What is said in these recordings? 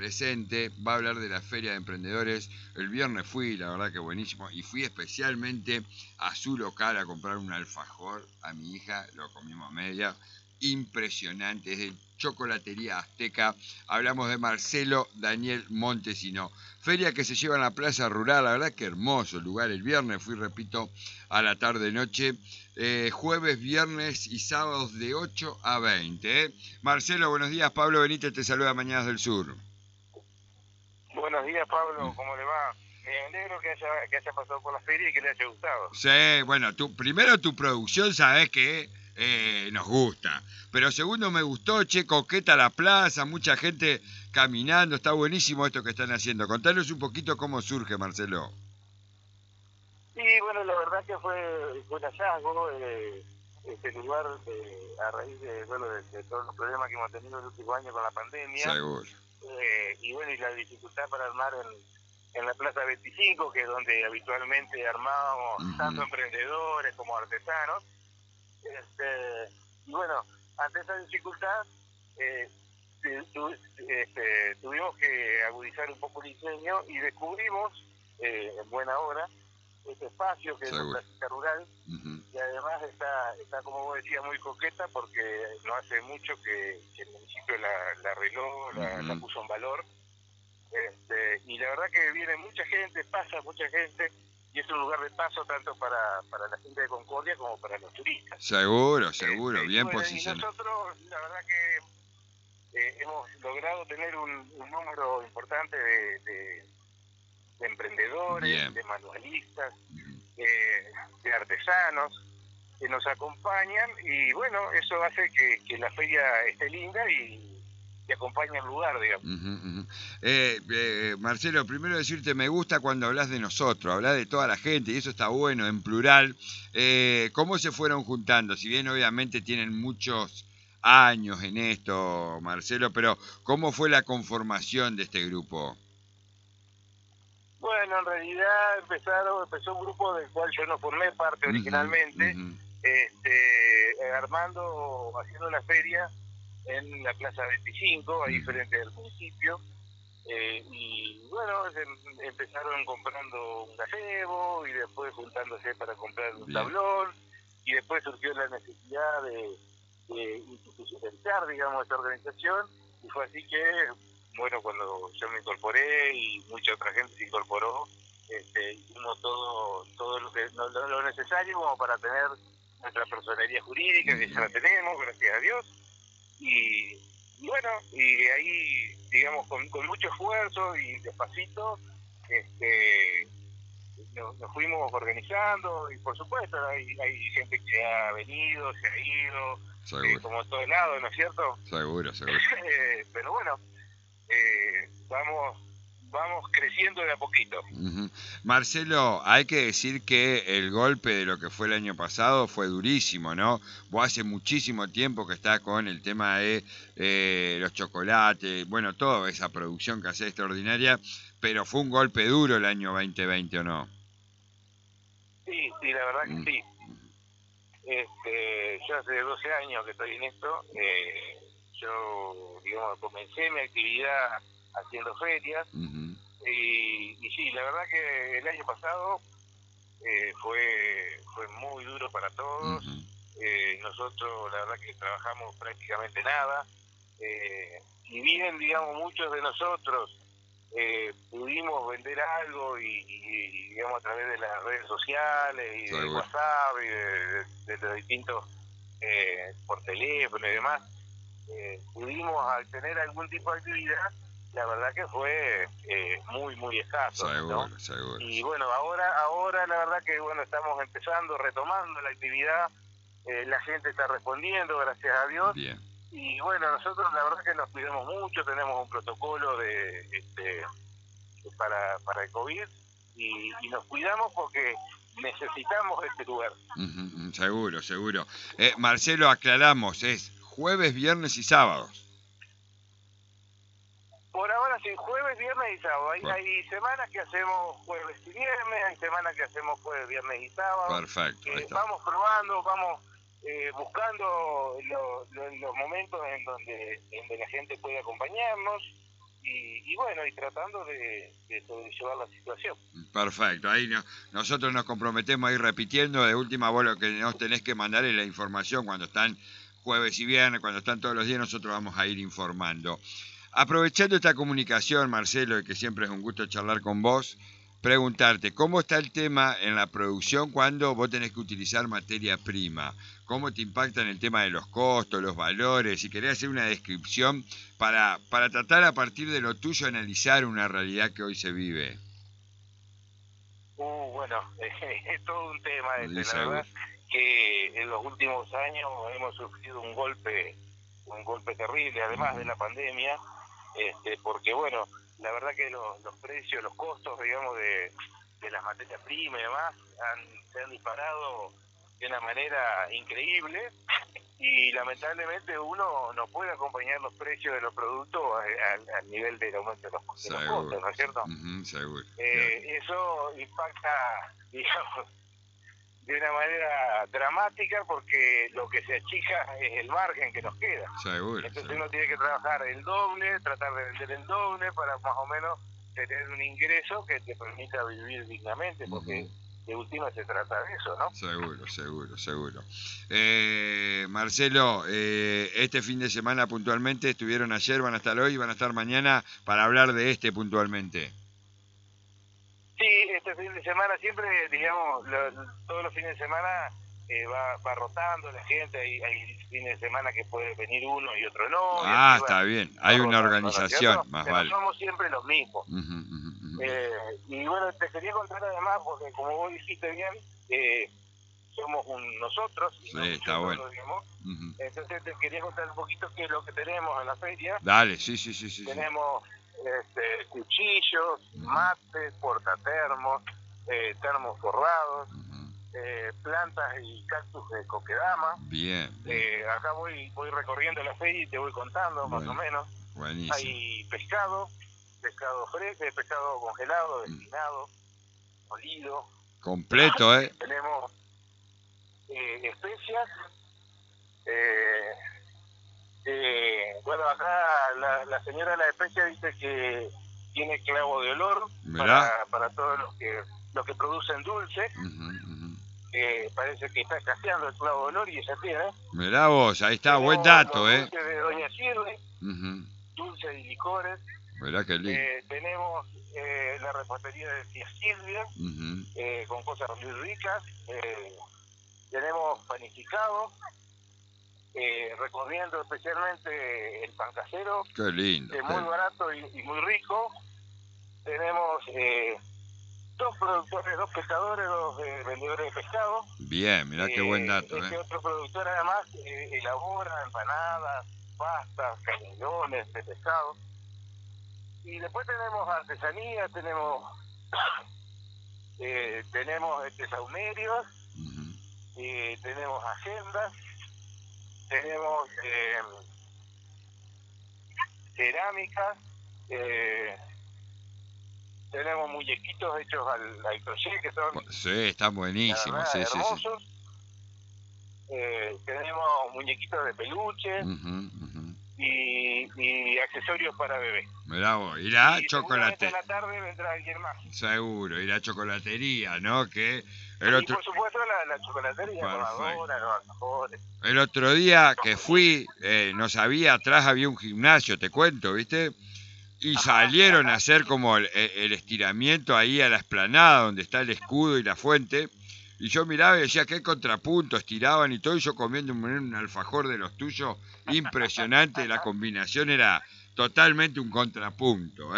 presente, va a hablar de la Feria de Emprendedores. El viernes fui, la verdad que buenísimo, y fui especialmente a su local a comprar un alfajor a mi hija, lo comimos a media, impresionante, es de Chocolatería Azteca. Hablamos de Marcelo Daniel Montesino. Feria que se lleva en la Plaza Rural, la verdad que hermoso lugar. El viernes fui, repito, a la tarde-noche. Jueves, viernes y sábados de 8 a 20. Marcelo, buenos días. Pablo Benítez te saluda Mañanas del Sur. Buenos días, Pablo. ¿Cómo le va? Me alegro que haya pasado por la feria y que le haya gustado. Sí, bueno, primero tu producción sabés que nos gusta. Pero segundo me gustó, che, coqueta la plaza, mucha gente caminando, está buenísimo esto que están haciendo. Contanos un poquito cómo surge, Marcelo. Sí, bueno, la verdad que fue un hallazgo este lugar a raíz de todos los problemas que hemos tenido el último año con la pandemia. Seguro. Y bueno, y la dificultad para armar en la Plaza 25, que es donde habitualmente armábamos tanto emprendedores como artesanos. Y bueno, ante esa dificultad tuvimos que agudizar un poco el diseño y descubrimos en buena hora este espacio que es la Plaza Rural, y además está, como vos decías, muy coqueta porque no hace mucho que el municipio la arregló, la puso en valor. Y la verdad que viene mucha gente, pasa mucha gente, y es un lugar de paso tanto para la gente de Concordia como para los turistas. Seguro, bien bueno, posicionado. Y nosotros, la verdad que hemos logrado tener un número importante de emprendedores, bien, de manualistas, de artesanos que nos acompañan, y bueno, eso hace que la feria esté linda y acompaña el lugar, digamos. Marcelo, primero decirte, me gusta cuando hablas de nosotros, hablas de toda la gente, y eso está bueno, en plural. ¿Cómo se fueron juntando? Si bien obviamente tienen muchos años en esto, Marcelo, pero ¿cómo fue la conformación de este grupo? Bueno, en realidad empezó un grupo del cual yo no formé parte originalmente, haciendo una feria en la Plaza 25, ahí frente al municipio, y bueno, empezaron comprando un gazebo y después juntándose para comprar un tablón, y después surgió la necesidad de institucionalizar, digamos, esta organización, y fue así que, bueno, cuando yo me incorporé y mucha otra gente se incorporó, hicimos todo lo necesario como para tener nuestra personería jurídica, que ya la tenemos, gracias a Dios, y bueno, y ahí, digamos, con mucho esfuerzo y despacito, nos fuimos organizando, y por supuesto hay gente que ha venido, se ha ido, como en todos lados, ¿no es cierto? Seguro. Pero bueno, vamos creciendo de a poquito. Marcelo, hay que decir que el golpe de lo que fue el año pasado fue durísimo, ¿no? Vos hace muchísimo tiempo que estás con el tema de los chocolates, bueno, toda esa producción que hace extraordinaria, pero fue un golpe duro el año 2020, ¿o no? Sí, la verdad que sí. Yo hace 12 años que estoy en esto. Yo, digamos, comencé mi actividad haciendo ferias. Y sí, la verdad que el año pasado fue muy duro para todos. Nosotros, la verdad que trabajamos prácticamente nada. Si bien, digamos, muchos de nosotros pudimos vender algo y, digamos, a través de las redes sociales y de WhatsApp y de los distintos por teléfono y demás, pudimos tener algún tipo de actividad. La verdad que fue muy escaso, ¿no? Seguro. Y bueno, ahora la verdad que bueno, estamos empezando, retomando la actividad, la gente está respondiendo, gracias a Dios. Bien. Y bueno, nosotros la verdad que nos cuidamos mucho, tenemos un protocolo para el COVID, y nos cuidamos porque necesitamos este lugar. Seguro. Marcelo, aclaramos, es jueves, viernes y sábados. Por ahora sí, jueves, viernes y sábado. Hay semanas que hacemos jueves y viernes, hay semanas que hacemos jueves, viernes y sábado. Perfecto. Vamos probando, vamos buscando los momentos en donde la gente puede acompañarnos, y bueno, y tratando de sobrellevar la situación. Perfecto, ahí nosotros nos comprometemos a ir repitiendo. De última, vos lo que nos tenés que mandar es la información cuando están jueves y viernes, cuando están todos los días, nosotros vamos a ir informando. Aprovechando esta comunicación, Marcelo, y que siempre es un gusto charlar con vos, preguntarte, ¿cómo está el tema en la producción cuando vos tenés que utilizar materia prima? ¿Cómo te impacta en el tema de los costos, los valores? Si querés hacer una descripción para tratar a partir de lo tuyo analizar una realidad que hoy se vive. Bueno, es todo un tema Sí, la verdad que en los últimos años hemos sufrido un golpe terrible, además de la pandemia, porque bueno, la verdad que los precios, los costos, digamos, de las materias primas y demás se han disparado de una manera increíble, y lamentablemente uno no puede acompañar los precios de los productos al nivel del aumento de los costos, ¿no es cierto? Seguro. Eso impacta, digamos, de una manera dramática, porque lo que se achica es el margen que nos queda. Seguro. Entonces uno tiene que trabajar el doble, tratar de vender el doble para más o menos tener un ingreso que te permita vivir dignamente, porque de última se trata de eso, ¿no? Seguro. Marcelo, este fin de semana puntualmente, estuvieron ayer, van a estar hoy, van a estar mañana para hablar de puntualmente. Sí, este fin de semana siempre, digamos, todos los fines de semana va rotando la gente, hay fines de semana que puede venir uno y otro no. Ah, está bien, hay una organización, más pero vale. somos siempre los mismos. Y bueno, te quería contar además, porque como vos dijiste bien, somos nosotros, y sí, no está bueno. Digamos. Entonces te quería contar un poquito qué es lo que tenemos en la feria. Dale, sí. Tenemos cuchillos, mates, portatermos, termos forrados, plantas y cactus de coquedama. Bien. Acá voy recorriendo la feria y te voy contando más o menos. Buenísimo. Hay pescado fresco, pescado congelado, destinado, molido. Completo, Tenemos especias. Bueno, acá la señora de la especia dice que tiene clavo de olor para todos los que producen dulce. Parece que está escaseando el clavo de olor y ella tiene. Mirá vos, ahí está, buen dato, dulce de Doña Sirve, dulce y licores. Mirá qué lindo. Tenemos la repostería de Tía Silvia, con cosas muy ricas. Tenemos panificado, recorriendo especialmente el pan casero. Qué lindo. Muy barato y muy rico. Tenemos dos pescadores, dos vendedores de pescado. Bien, mirá qué buen dato. Otro productor además elabora empanadas, pastas, canelones de pescado. Y después tenemos artesanía, tenemos saumerios, tenemos agendas, tenemos cerámicas, tenemos muñequitos hechos al crochet que son están buenísimos, hermosos. Tenemos muñequitos de peluche y accesorios para bebé. Mirá vos, y la chocolatería. En la tarde vendrá alguien más. Seguro, y la chocolatería, ¿no? Que y por supuesto la chocolatería, con los alfajores. El otro día que fui, no sabía, atrás había un gimnasio, te cuento, ¿viste? Y salieron a hacer como el estiramiento ahí a la explanada donde está el escudo y la fuente. Y yo miraba y decía, qué contrapunto, estiraban y todo, y yo comiendo un alfajor de los tuyos, impresionante, la combinación era totalmente un contrapunto,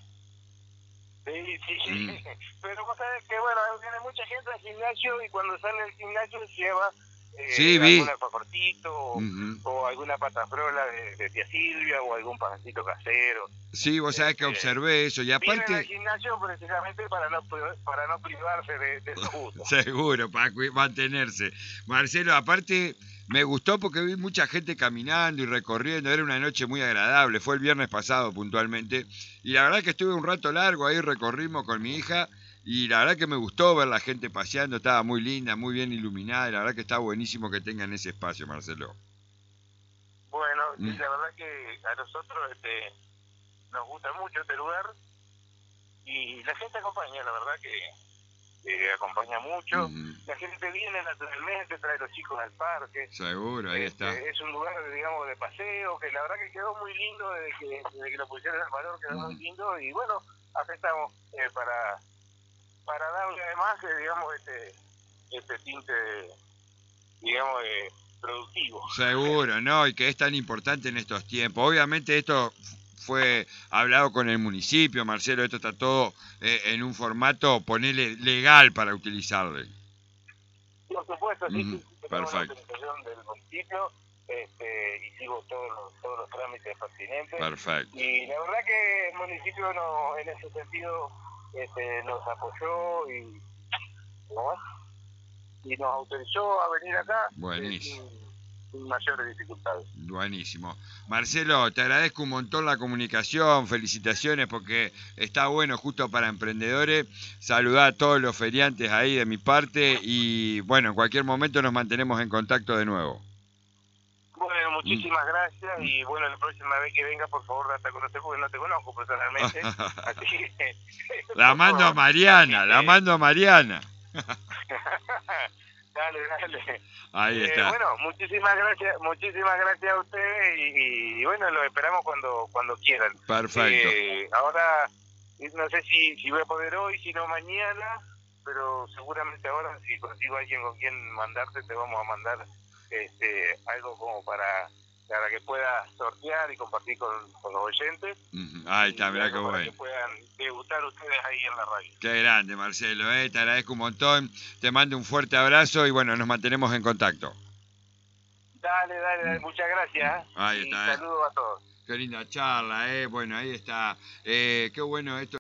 Sí. Pero vos sabés que, bueno, viene mucha gente al gimnasio y cuando sale del gimnasio lleva algún alfajorcito o alguna patafrola de Tía Silvia o algún pancito casero. Sí, vos sabés que observé eso y aparte... Vienen al gimnasio precisamente para no privarse de su gusto. Seguro, para mantenerse. Marcelo, aparte me gustó porque vi mucha gente caminando y recorriendo, era una noche muy agradable, fue el viernes pasado puntualmente, y la verdad que estuve un rato largo ahí, recorrimos con mi hija, y la verdad que me gustó ver la gente paseando, estaba muy linda, muy bien iluminada, y la verdad que está buenísimo que tengan ese espacio, Marcelo. Bueno, la verdad que a nosotros nos gusta mucho este lugar y la gente acompaña, la verdad que acompaña mucho. La gente viene naturalmente, trae a los chicos al parque. Seguro, ahí está. Es un lugar, digamos, de paseo, que la verdad que quedó muy lindo desde que lo pusieron en valor, quedó muy lindo. Y bueno, acá estamos para darle además, digamos, este tinte, digamos, productivo. Seguro, ¿no? Y que es tan importante en estos tiempos. Obviamente esto fue hablado con el municipio, Marcelo, esto está todo en un formato, ponele, legal para utilizarle. Por supuesto, sí, tenemos la Perfecto. autorización del municipio, hicimos todos los trámites pertinentes. Perfecto. Y la verdad que el municipio en ese sentido nos apoyó y nos autorizó a venir acá. Buenísimo. Sin mayores dificultades. Buenísimo. Marcelo, te agradezco un montón la comunicación, felicitaciones porque está bueno justo para emprendedores. Saludá a todos los feriantes ahí de mi parte y bueno, en cualquier momento nos mantenemos en contacto de nuevo. Bueno, muchísimas gracias y bueno, la próxima vez que venga, por favor, date a conocer porque no te conozco personalmente. Así que, la mando a Mariana, la mando a Mariana. Dale. Ahí está. Bueno, muchísimas gracias a ustedes y bueno, los esperamos cuando quieran. Perfecto. Ahora, no sé si voy a poder hoy, si no mañana, pero seguramente ahora si consigo a alguien con quien mandarte, te vamos a mandar algo como para que puedas sortear y compartir con los oyentes. Ahí está, mirá qué bueno. bueno. Que puedan degustar ustedes ahí en la radio. Qué grande, Marcelo, te agradezco un montón, te mando un fuerte abrazo y bueno, nos mantenemos en contacto. Dale, muchas gracias. Ahí está. Saludos a todos. Qué linda charla, bueno, ahí está. Qué bueno esto.